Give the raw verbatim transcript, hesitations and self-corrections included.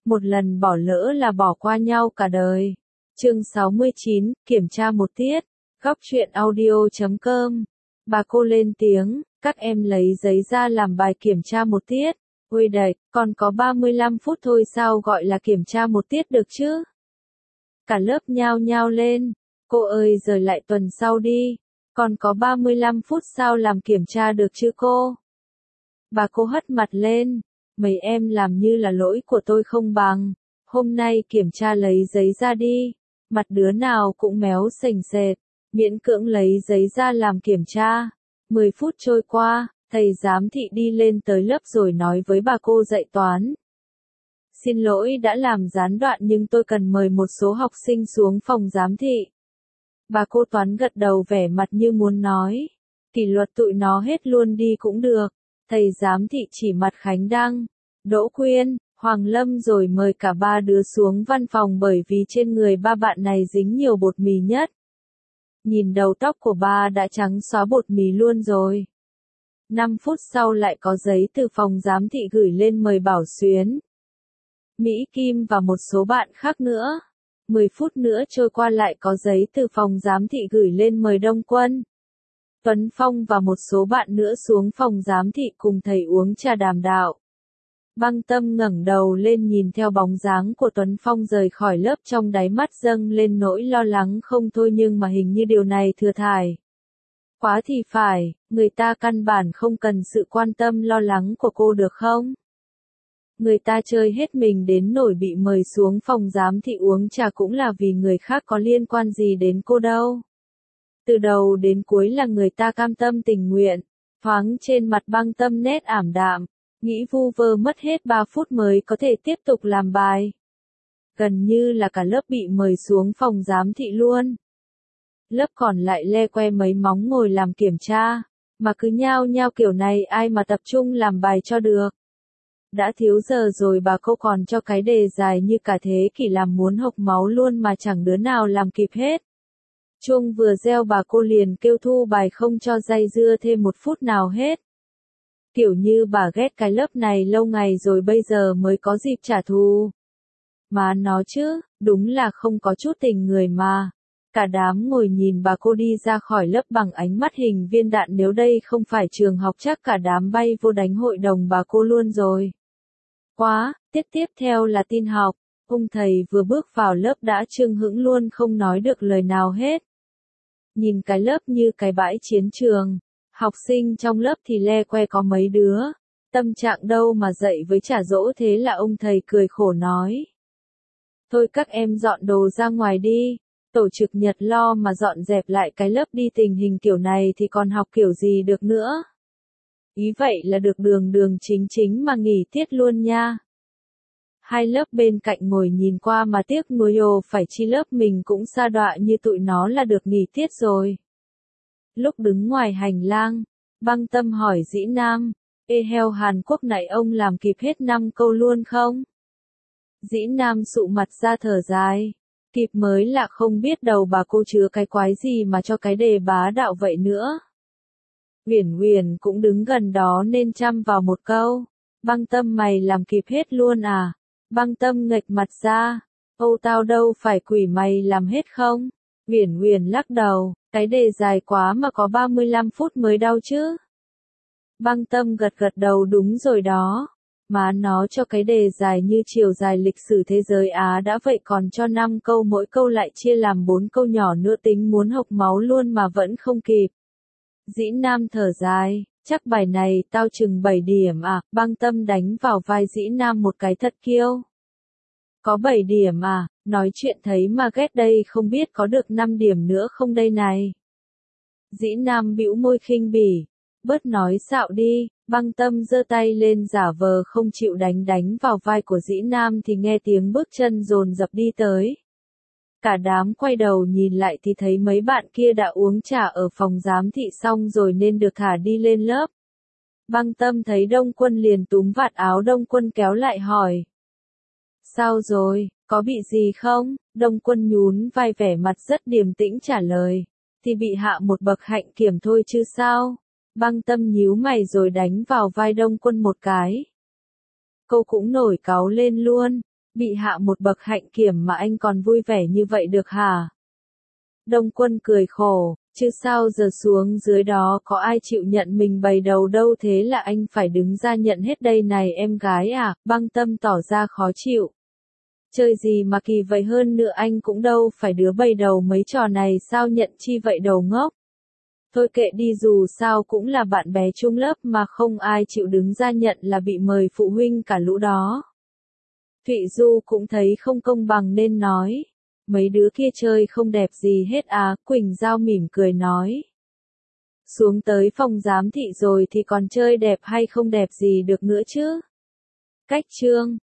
một lần bỏ lỡ là bỏ qua nhau cả đời. Chương sáu mươi chín, kiểm tra một tiết. Góc truyện audio chấm com. Bà cô lên tiếng, các em lấy giấy ra làm bài kiểm tra một tiết. Ôi đẩy, còn có ba mươi lăm phút thôi sao gọi là kiểm tra một tiết được chứ? Cả lớp nhao nhao lên. Cô ơi rời lại tuần sau đi. Còn có ba mươi lăm phút sao làm kiểm tra được chứ cô? Bà cô hất mặt lên. Mấy em làm như là lỗi của tôi không bằng. Hôm nay kiểm tra lấy giấy ra đi. Mặt đứa nào cũng méo sềnh sệt. Miễn cưỡng lấy giấy ra làm kiểm tra. mười phút trôi qua, thầy giám thị đi lên tới lớp rồi nói với bà cô dạy toán. Xin lỗi đã làm gián đoạn nhưng tôi cần mời một số học sinh xuống phòng giám thị. Bà cô toán gật đầu vẻ mặt như muốn nói. Kỷ luật tụi nó hết luôn đi cũng được. Thầy giám thị chỉ mặt Khánh Đăng, Đỗ Quyên, Hoàng Lâm rồi mời cả ba đứa xuống văn phòng bởi vì trên người ba bạn này dính nhiều bột mì nhất. Nhìn đầu tóc của ba đã trắng xóa bột mì luôn rồi. năm phút sau lại có giấy từ phòng giám thị gửi lên mời Bảo Xuyến, Mỹ Kim và một số bạn khác nữa. mười phút nữa trôi qua lại có giấy từ phòng giám thị gửi lên mời Đông Quân, Tuấn Phong và một số bạn nữa xuống phòng giám thị cùng thầy uống trà đàm đạo. Băng Tâm ngẩng đầu lên nhìn theo bóng dáng của Tuấn Phong rời khỏi lớp, trong đáy mắt dâng lên nỗi lo lắng không thôi, nhưng mà hình như điều này thừa thãi. Quá thì phải, người ta căn bản không cần sự quan tâm lo lắng của cô được không? Người ta chơi hết mình đến nổi bị mời xuống phòng giám thị uống trà cũng là vì người khác, có liên quan gì đến cô đâu. Từ đầu đến cuối là người ta cam tâm tình nguyện. Thoáng trên mặt Băng Tâm nét ảm đạm, nghĩ vu vơ mất hết ba phút mới có thể tiếp tục làm bài. Gần như là cả lớp bị mời xuống phòng giám thị luôn. Lớp còn lại le que mấy móng ngồi làm kiểm tra, mà cứ nhao nhao kiểu này ai mà tập trung làm bài cho được. Đã thiếu giờ rồi bà cô còn cho cái đề dài như cả thế kỷ làm muốn hộc máu luôn mà chẳng đứa nào làm kịp hết. Chuông vừa reo bà cô liền kêu thu bài không cho dây dưa thêm một phút nào hết. Kiểu như bà ghét cái lớp này lâu ngày rồi bây giờ mới có dịp trả thù. Mà nó chứ, đúng là không có chút tình người mà. Cả đám ngồi nhìn bà cô đi ra khỏi lớp bằng ánh mắt hình viên đạn, nếu đây không phải trường học chắc cả đám bay vô đánh hội đồng bà cô luôn rồi. Quá, tiết tiếp theo là tin học. Ông thầy vừa bước vào lớp đã trương hững luôn không nói được lời nào hết. Nhìn cái lớp như cái bãi chiến trường. Học sinh trong lớp thì le que có mấy đứa. Tâm trạng đâu mà dậy với trả dỗ, thế là ông thầy cười khổ nói. Thôi các em dọn đồ ra ngoài đi. Tổ trực nhật lo mà dọn dẹp lại cái lớp đi, tình hình kiểu này thì còn học kiểu gì được nữa. Ý vậy là được đường đường chính chính mà nghỉ tiết luôn nha. Hai lớp bên cạnh ngồi nhìn qua mà tiếc nuối, ồ phải chi lớp mình cũng sa đọa như tụi nó là được nghỉ tiết rồi. Lúc đứng ngoài hành lang, Băng Tâm hỏi Dĩ Nam, ê heo Hàn Quốc này ông làm kịp hết năm câu luôn không? Dĩ Nam sụ mặt ra thở dài, kịp mới lạ, không biết đầu bà cô chứa cái quái gì mà cho cái đề bá đạo vậy nữa. Uyển Uyển cũng đứng gần đó nên chăm vào một câu, Băng Tâm mày làm kịp hết luôn à? Băng Tâm nghệch mặt ra, âu tao đâu phải quỷ, mày làm hết không? Uyển Uyển lắc đầu, cái đề dài quá mà có ba mươi lăm phút mới đau chứ. Băng Tâm gật gật đầu, đúng rồi đó. Má nó cho cái đề dài như chiều dài lịch sử thế giới Á đã vậy còn cho năm câu, mỗi câu lại chia làm bốn câu nhỏ nữa, tính muốn hộc máu luôn mà vẫn không kịp. Dĩ Nam thở dài, chắc bài này tao chừng bảy điểm à? Băng Tâm đánh vào vai Dĩ Nam một cái thật kiêu. Có bảy điểm à? Nói chuyện thấy mà ghét đây, không biết có được năm điểm nữa không đây này. Dĩ Nam bĩu môi khinh bỉ, bớt nói xạo đi. Băng Tâm giơ tay lên giả vờ không chịu đánh đánh vào vai của Dĩ Nam thì nghe tiếng bước chân dồn dập đi tới. Cả đám quay đầu nhìn lại thì thấy mấy bạn kia đã uống trà ở phòng giám thị xong rồi nên được thả đi lên lớp. Băng Tâm thấy Đông Quân liền túm vạt áo Đông Quân kéo lại hỏi. Sao rồi, có bị gì không? Đông Quân nhún vai vẻ mặt rất điềm tĩnh trả lời. Thì bị hạ một bậc hạnh kiểm thôi chứ sao? Băng Tâm nhíu mày rồi đánh vào vai Đông Quân một cái. Cô cũng nổi cáu lên luôn. Bị hạ một bậc hạnh kiểm mà anh còn vui vẻ như vậy được hả? Đông Quân cười khổ, chứ sao giờ xuống dưới đó có ai chịu nhận mình bày đầu đâu, thế là anh phải đứng ra nhận hết đây này em gái à, Băng Tâm tỏ ra khó chịu. Chơi gì mà kỳ vậy, hơn nữa anh cũng đâu phải đứa bày đầu mấy trò này, sao nhận chi vậy đầu ngốc. Thôi kệ đi, dù sao cũng là bạn bè chung lớp mà không ai chịu đứng ra nhận là bị mời phụ huynh cả lũ đó. Thụy Du cũng thấy không công bằng nên nói. Mấy đứa kia chơi không đẹp gì hết à, Quỳnh Giao mỉm cười nói. Xuống tới phòng giám thị rồi thì còn chơi đẹp hay không đẹp gì được nữa chứ. Cách chương